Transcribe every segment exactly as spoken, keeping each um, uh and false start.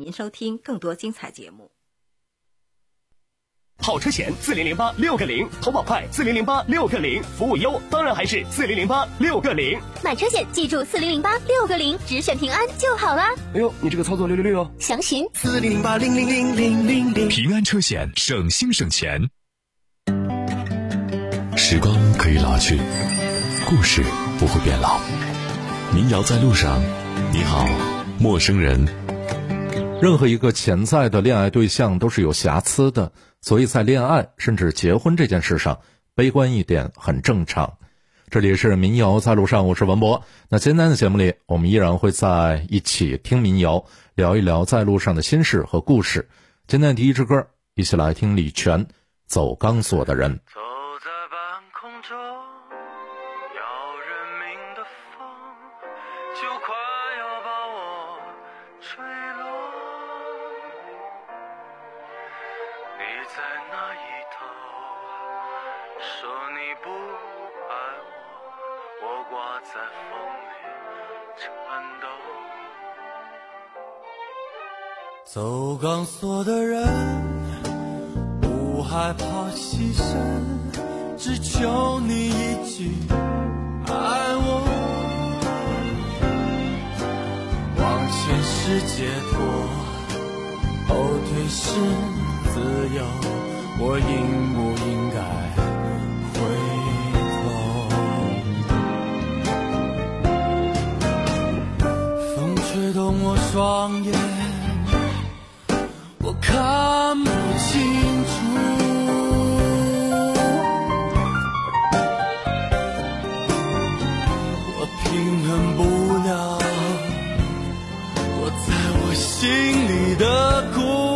您收听更多精彩节目。 好车险四零零八六个零，投保快四零零八六个零，服务优当然还是四零零八六个零。 买车险记住四零零八六个零，只选平安就好啦。 哎呦，你这个操作六六六哦！ 详询四零零八零零零零零零。 平安车险，省心省钱。时光可以老去，故事不会变老。民谣在路上，你好，陌生人。 任何一个潜在的恋爱对象都是有瑕疵的，所以在恋爱甚至结婚这件事上，悲观一点很正常。这里是民谣在路上，我是文博。那今天的节目里，我们依然会在一起听民谣，聊一聊在路上的心事和故事。今天的第一支歌，一起来听李泉《走钢索的人》。 走在半空中，要人命的风就快要把我吹落。你在那一头说你不爱我，我挂在风里颤抖。走钢索的人不害怕牺牲，只求你一句爱我。往前是解脱，后退是自由，我应不应该回头？风吹动我双眼，我看不清楚，我平衡不了我在我心里的苦。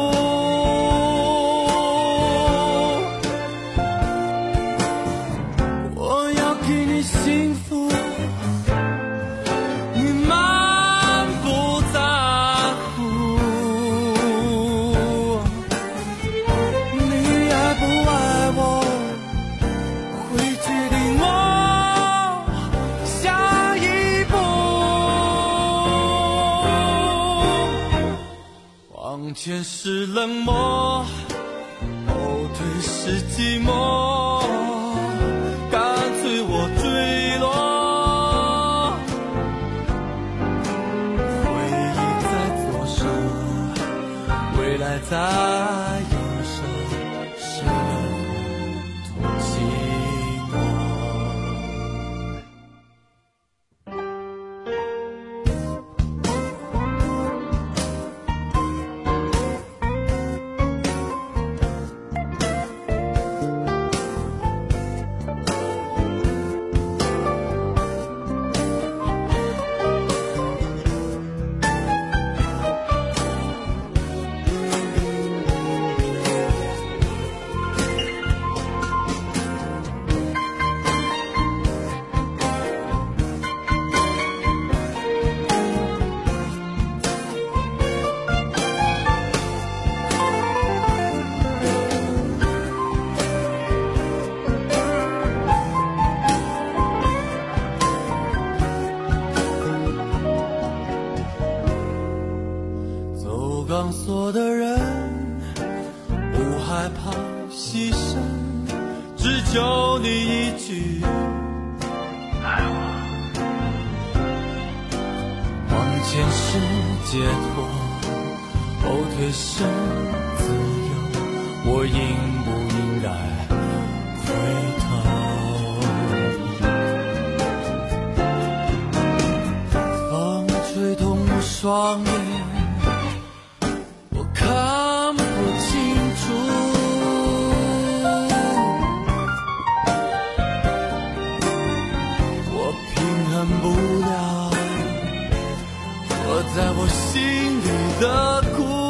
往前是冷漠，后退是寂寞，干脆我坠落。回忆在左手，未来在右手，谁能同情我？钢索的人不害怕牺牲，只求你一句爱我。往前是解脱，后退是自由，我应不应该回头？风吹痛我双眼，看不清楚，我平衡不了我在我心里的苦。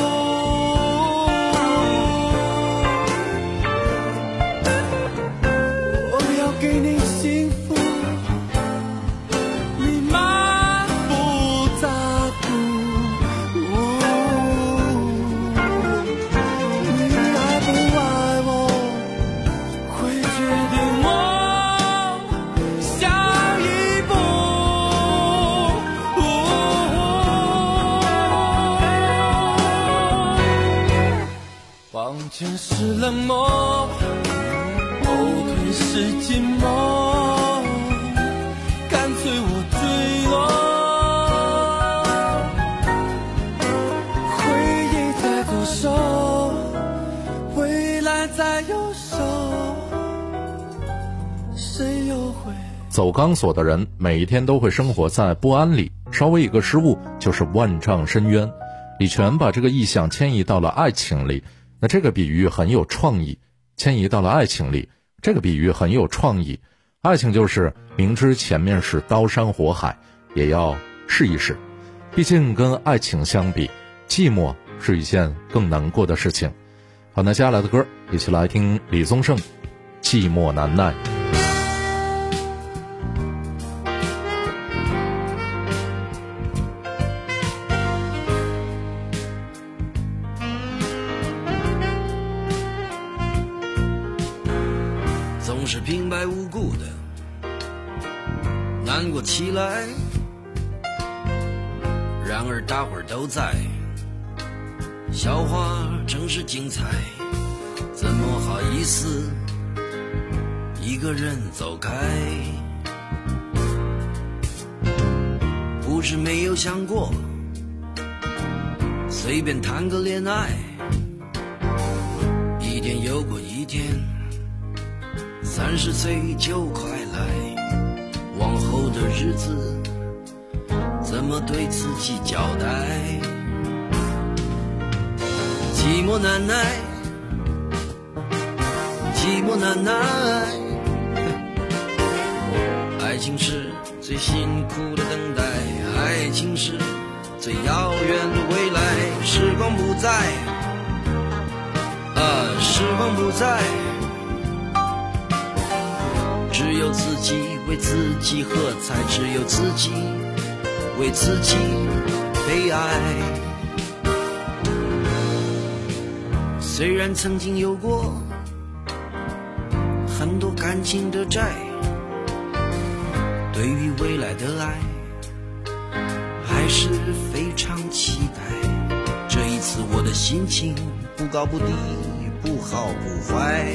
我要给你幸福，你满不在乎。 前是冷漠，后退是寂寞，干脆我坠落，回忆在左手，未来在右手，谁又会走钢索的人每一天都会生活在不安里，稍微一个失误就是万丈深渊。李泉把这个意象迁移到了爱情里，那这个比喻很有创意。迁移到了爱情里，这个比喻很有创意。爱情就是明知前面是刀山火海，也要试一试。毕竟跟爱情相比，寂寞是一件更难过的事情。好，那接下来的歌，一起来听李宗盛《寂寞难耐》。 总是平白无故的难过起来，然而大伙儿都在，笑话正是精彩，怎么好意思一个人走开？不是没有想过随便谈个恋爱，一天又过一天，三十岁就快来，往后的日子怎么对自己交代？寂寞难耐，寂寞难耐，爱情是最辛苦的等待，爱情是最遥远的未来，时光不在，啊，时光不在，只有自己为自己喝彩，只有自己为自己悲哀。虽然曾经有过很多感情的债，对于未来的爱还是非常期待。这一次我的心情不高不低，不好不坏，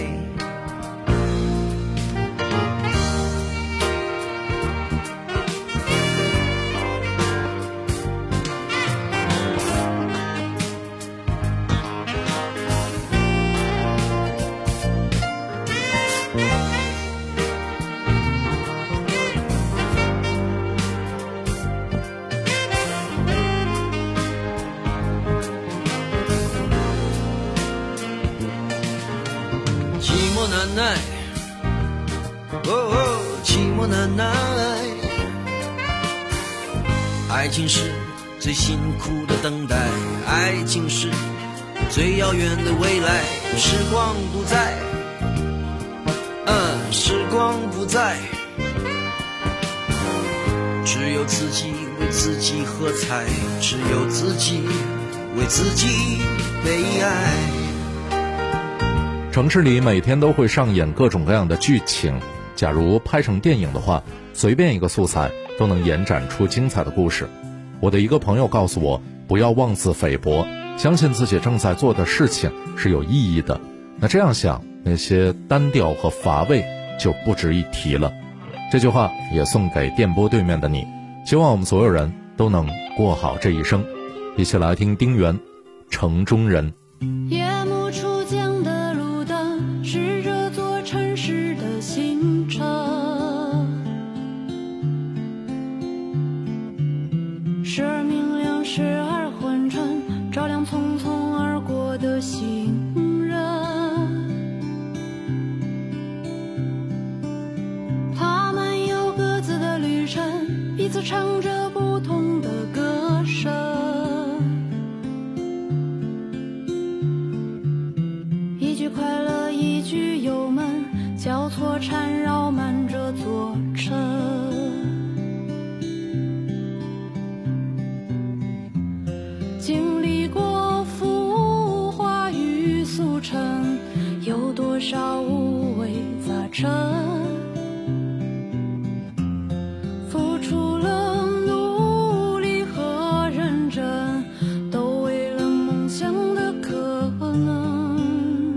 寂寞难耐，哦哦，寂寞难耐，爱情是最辛苦的等待，爱情是最遥远的未来，时光不在，嗯，时光不在，只有自己为自己喝彩，只有自己为自己悲哀。 城市里每天都会上演各种各样的剧情，假如拍成电影的话，随便一个素材都能延展出精彩的故事。我的一个朋友告诉我，不要妄自菲薄，相信自己正在做的事情是有意义的。那这样想，那些单调和乏味就不值一提了。这句话也送给电波对面的你，希望我们所有人都能过好这一生。一起来听丁原《城中人》。 夜幕初降的路灯是这座城市的行程，时而明亮，时而昏沉，照亮匆匆而过的行人。他们有各自的旅程，彼此唱着不同的歌声。一句快乐，一句忧闷，交错缠绕满这座城。经历过浮华与俗尘，有多少五味杂陈，付出了努力和认真，都为了梦想的可能。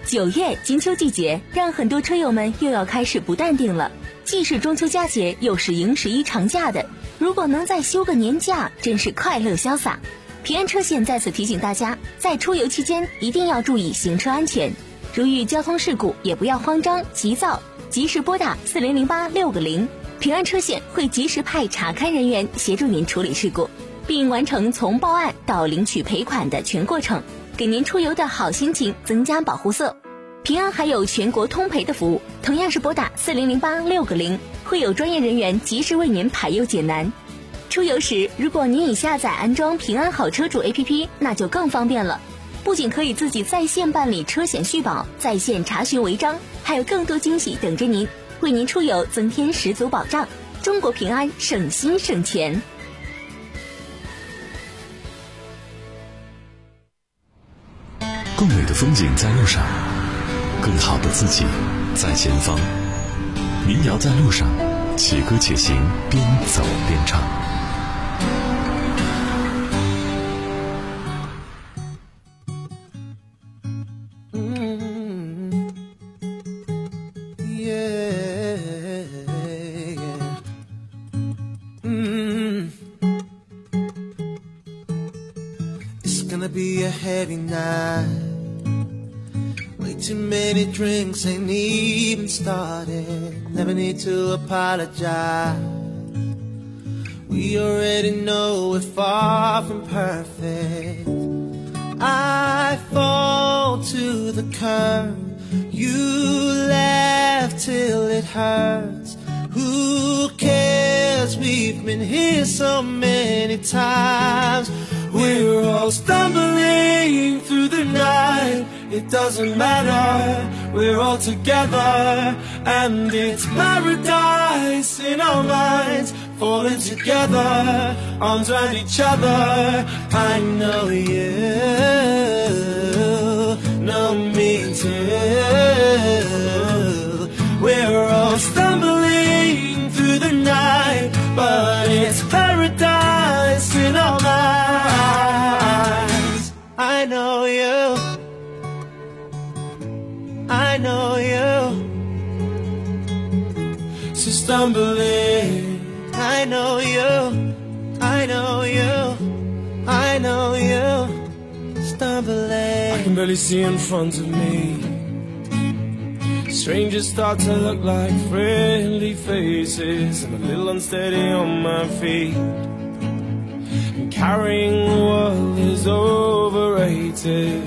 九月金秋季节，让很多车友们又要开始不淡定了。既是中秋佳节，又是迎十一长假的，如果能再休个年假，真是快乐潇洒。平安车险在此提醒大家，在出游期间一定要注意行车安全，如遇交通事故也不要慌张急躁，及时拨打四零零八六个零，平安车险会及时派查勘人员协助您处理事故，并完成从报案到领取赔款的全过程，给您出游的好心情增加保护色。平安还有全国通赔的服务，同样是拨打四零零八六个零，会有专业人员及时为您排忧解难。出游时，如果您已下载安装平安好车主 A P P， 那就更方便了。不仅可以自己在线办理车险续保，在线查询违章，还有更多惊喜等着您，为您出游增添十足保障。中国平安，省心省钱。 更美的风景在路上，更好的自己在前方。民谣在路上，且歌且行，边走边唱。 Be a heavy night. Way too many drinks ain't even started. Never need to apologize. We already know we're far from perfect. I fall to the curb. You laugh till it hurts. Who cares? We've been here so many times. We're all stumbling through the night. It doesn't matter, we're all together. And it's paradise in our minds, falling together, arms around each other. I know you know me too. We're all stumbling through the night, but it's paradise in our minds. I know you, I know you. So stumbling, I know you, I know you, I know you. Stumbling, I can barely see in front of me. Strangers start to look like friendly faces. I'm a little unsteady on my feet, and carrying the world is overrated.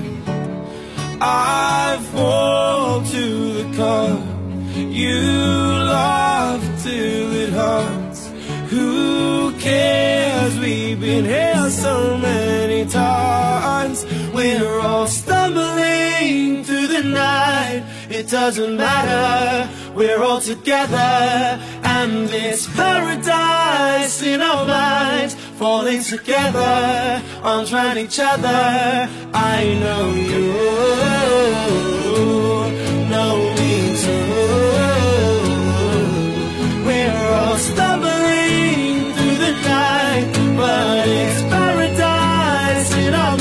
I fall to the car. You laugh till it hurts. Who cares? We've been here so many times. We're all stumbling through the night. It doesn't matter, we're all together. And it's paradise in our minds, falling together, arms around each other. I know you know me too. We're all stumbling through the night, but it's paradise in our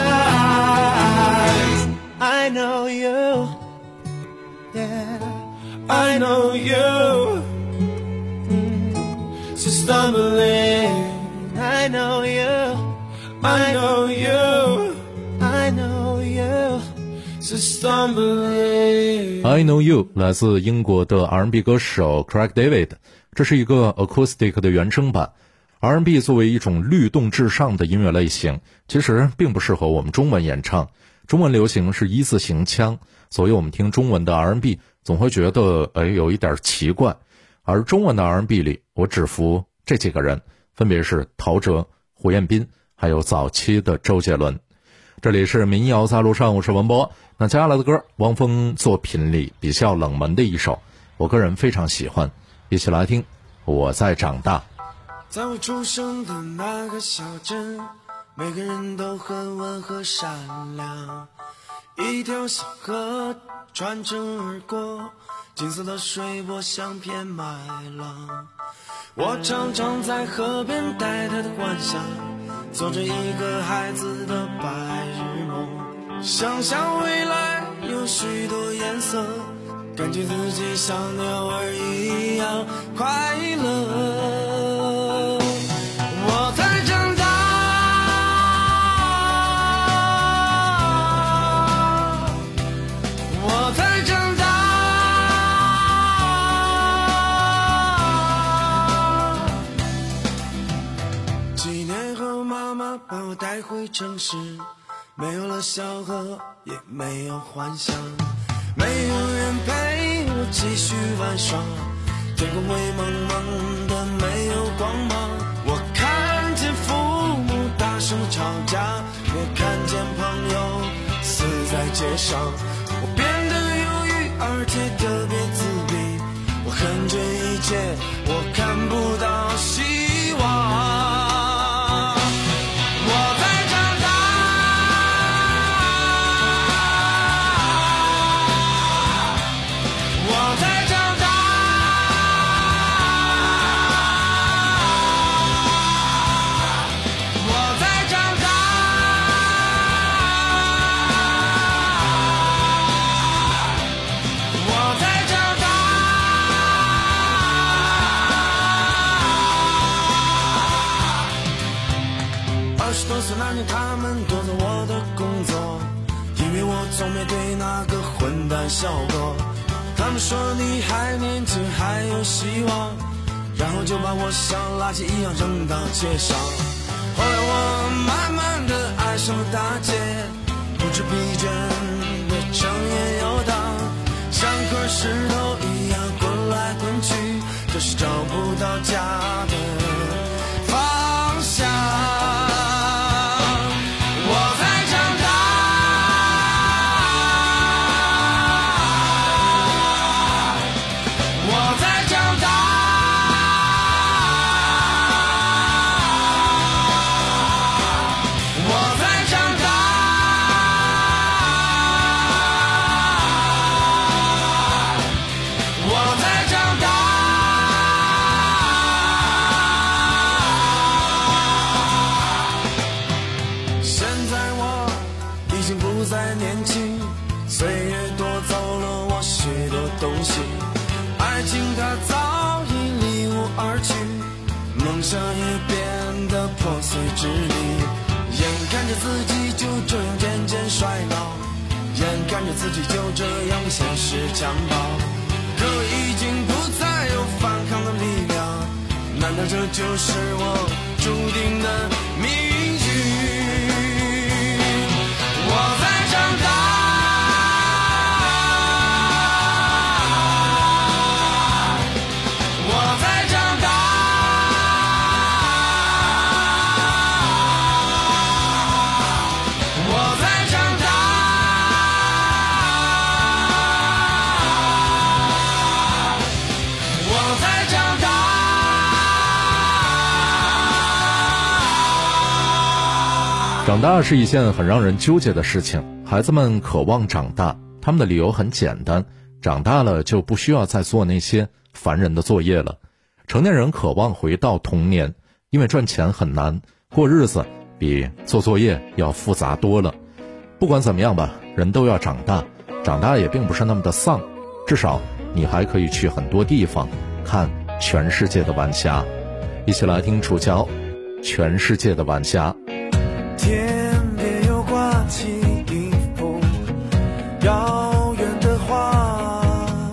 minds. I know you, yeah, I know you. Mm. So stumbling, I know you, I know you, I know you. So stumbling, I Know You 来自英国的 R and B 歌手 Craig David， 这是一个 acoustic 的原声版。R and B 作为一种律动至上的音乐类型，其实并不适合我们中文演唱。中文流行是一字行腔，所以我们听中文的 R and B 总会觉得哎有一点奇怪。而中文的 R and B 里，我只服这几个人，分别是陶喆、胡彦斌，还有早期的周杰伦。这里是民谣在路上，我是文波。那接下来的歌，汪峰作品里比较冷门的一首，我个人非常喜欢，一起来听《我在长大》。 在我出生的那个小镇，每个人都很温和善良，一条小河穿城而过，金色的水波像片麦浪。我常常在河边呆呆的幻想，做着一个孩子的白日梦，想象未来有许多颜色，感觉自己像鸟儿一样快乐。我在长大，我在长大，几年后妈妈把我带回城市，没有了笑和也没有幻想，没有人陪我继续玩耍，天空灰蒙蒙的没有光芒。我看见父母大声吵架，也看见朋友死在街上，我变得忧郁而且特别自闭，我恨这一切，我看不到希望。那年他们夺走我的工作，因为我总面对那个混蛋笑过。他们说你还年轻还有希望，然后就把我像垃圾一样扔到街上。后来我慢慢的爱上了大街，不知疲倦的整夜游荡，像块石头一样滚来滚去，就是找不到家的方向。梦想也变得破碎支离，眼看着自己就这样渐渐衰老，眼看着自己就这样被现实强暴，可已经不再有反抗的力量，难道这就是我注定的命运？我在长大， 长大是一件很让人纠结的事情，孩子们渴望长大，他们的理由很简单，长大了就不需要再做那些烦人的作业了。成年人渴望回到童年，因为赚钱很难，过日子比做作业要复杂多了。不管怎么样吧，人都要长大，长大也并不是那么的丧，至少你还可以去很多地方看全世界的晚霞。一起来听楚乔《全世界的晚霞》。 天边又挂起一幅遥远的画，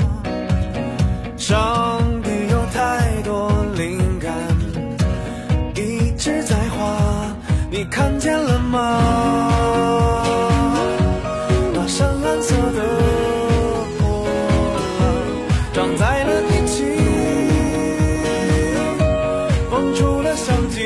上帝有太多灵感一直在画，你看见了吗？那深蓝色的波浪长在了天际，蹦出了香气，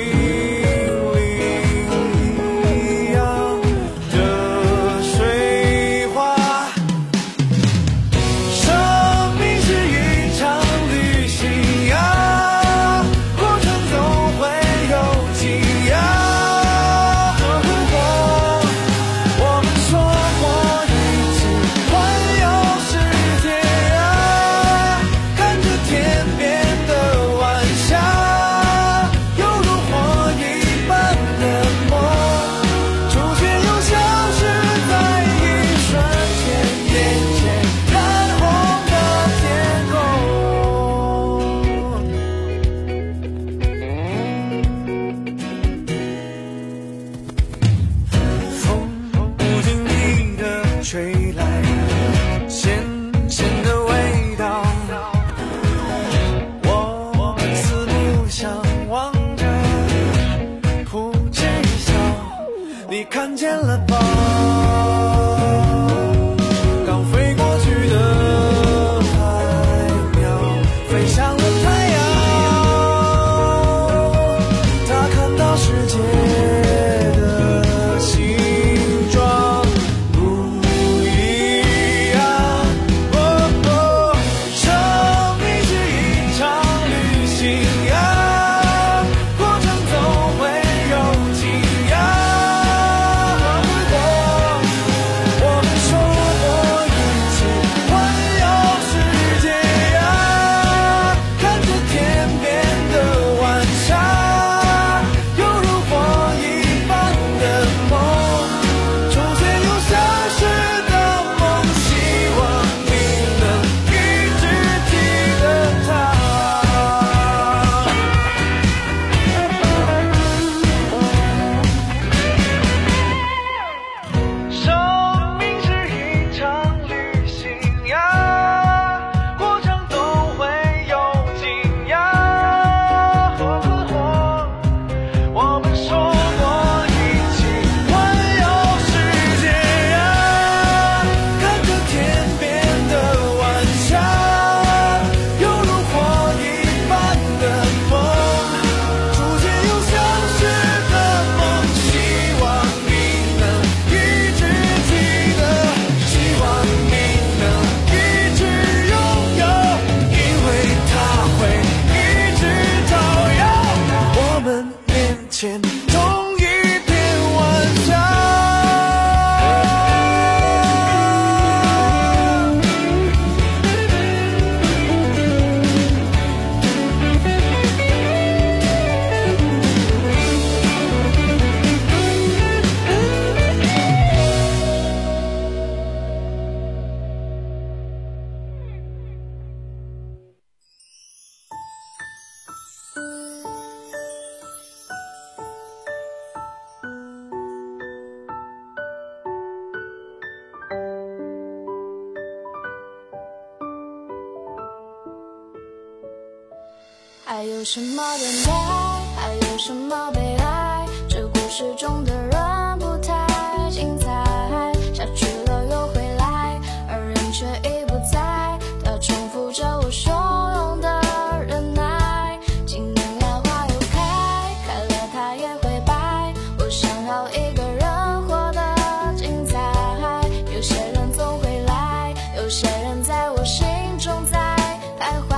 还有什么等待，还有什么悲哀，这故事中的人不太精彩，下去了又回来，而人却已不在，他重复着我汹涌的忍耐，今年呀花又开，开了它也会败，我想要一个人活得精彩，有些人总会来，有些人在我心中在徘徊，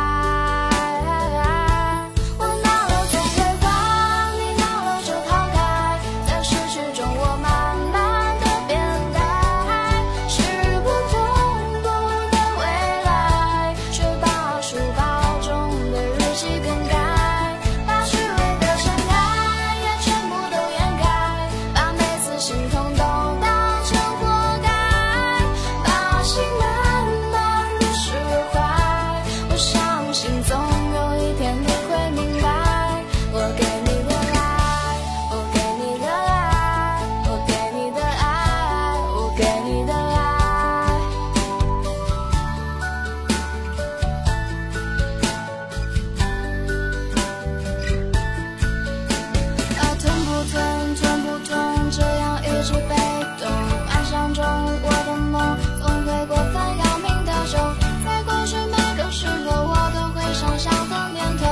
我闹了总会还，你闹了就逃开，在失去中我慢慢的变淡，是不痛苦的未来，却把书包中的日记更改，把虚伪的深爱也全部都掩盖，把每次心痛都当成活该，把心慢慢的释怀，我相信总有一天你会明白，我给你的爱，我给你的爱，我给你的爱，我给你的爱。啊，疼不疼，痛不痛，这样一直被动，幻想中我的梦总会过分要命的重，在过去每个时候我都会想象的念头，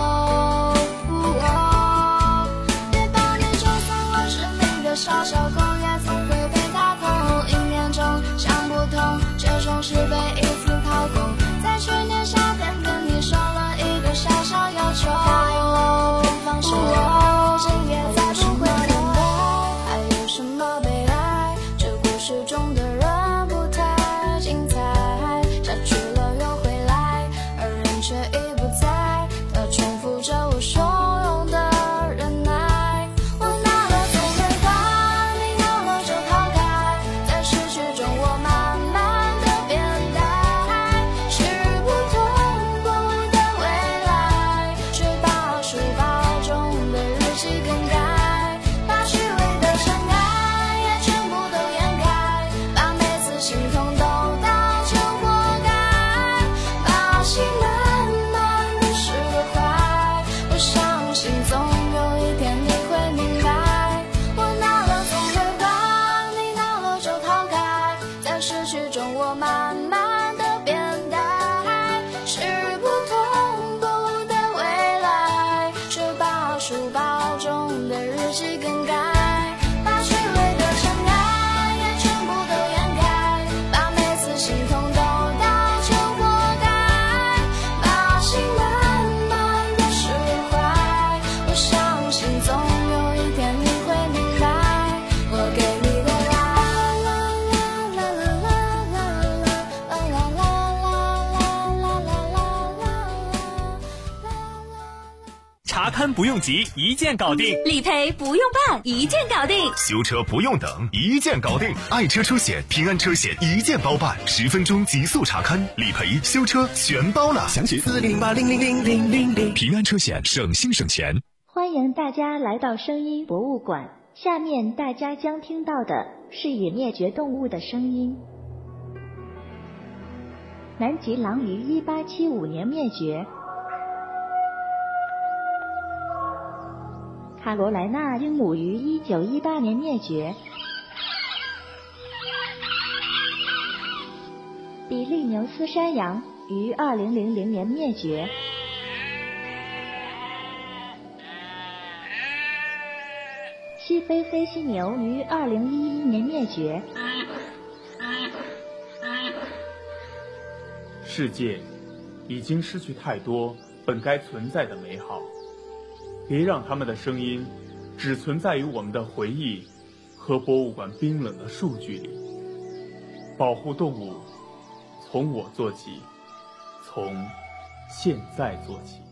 别把你就算我生命的小小口也总会被打通，一念中想不通，却总是被一次掏空，在去年夏天跟你说了一个小小要求，答应了别放手，今夜再不会等待，还有什么悲哀，这故事中的人不太精彩，下去了又回来，而人却已不在，他重复着我汹涌的忍耐，我闹了总会还，你闹了就逃开，在失去中我慢慢的变淡，是不痛苦的未来，却把书包中的日记更改，把虚伪的深爱也全部都掩盖，把每次心痛都当成活该，把心慢慢的释怀，我相信总有一天你会明白，我闹了总会还，你闹了就逃开，在失去中我慢慢的变淡，是不痛苦的未来，却把书包中的日记更改，把虚伪的深爱也全部都掩盖，把每次心痛都当成活该，把心慢慢的释怀，我相信总有一天你会明白，我给你的爱。啦啦啦啦啦啦啦啦啦啦啦啦啦啦。 查勘不用急，一键搞定； 理赔不用办，一键搞定。 修车不用等，一键搞定。爱车车险、平安车险一键包办，十分钟极速查勘、理赔、修车全包了。详情四零八零零零零零零。平安车险，省心省钱。 欢迎大家来到声音博物馆。下面大家将听到的是已灭绝动物的声音。南极狼于一八七五年灭绝，卡罗莱纳鹦鹉于一九一八年灭绝，比利牛斯山羊于二零零零年灭绝，西非黑犀牛于二零一一年灭绝。 世界已经失去太多本该存在的美好，别让他们的声音只存在于我们的回忆和博物馆冰冷的数据里。保护动物，从我做起，从现在做起。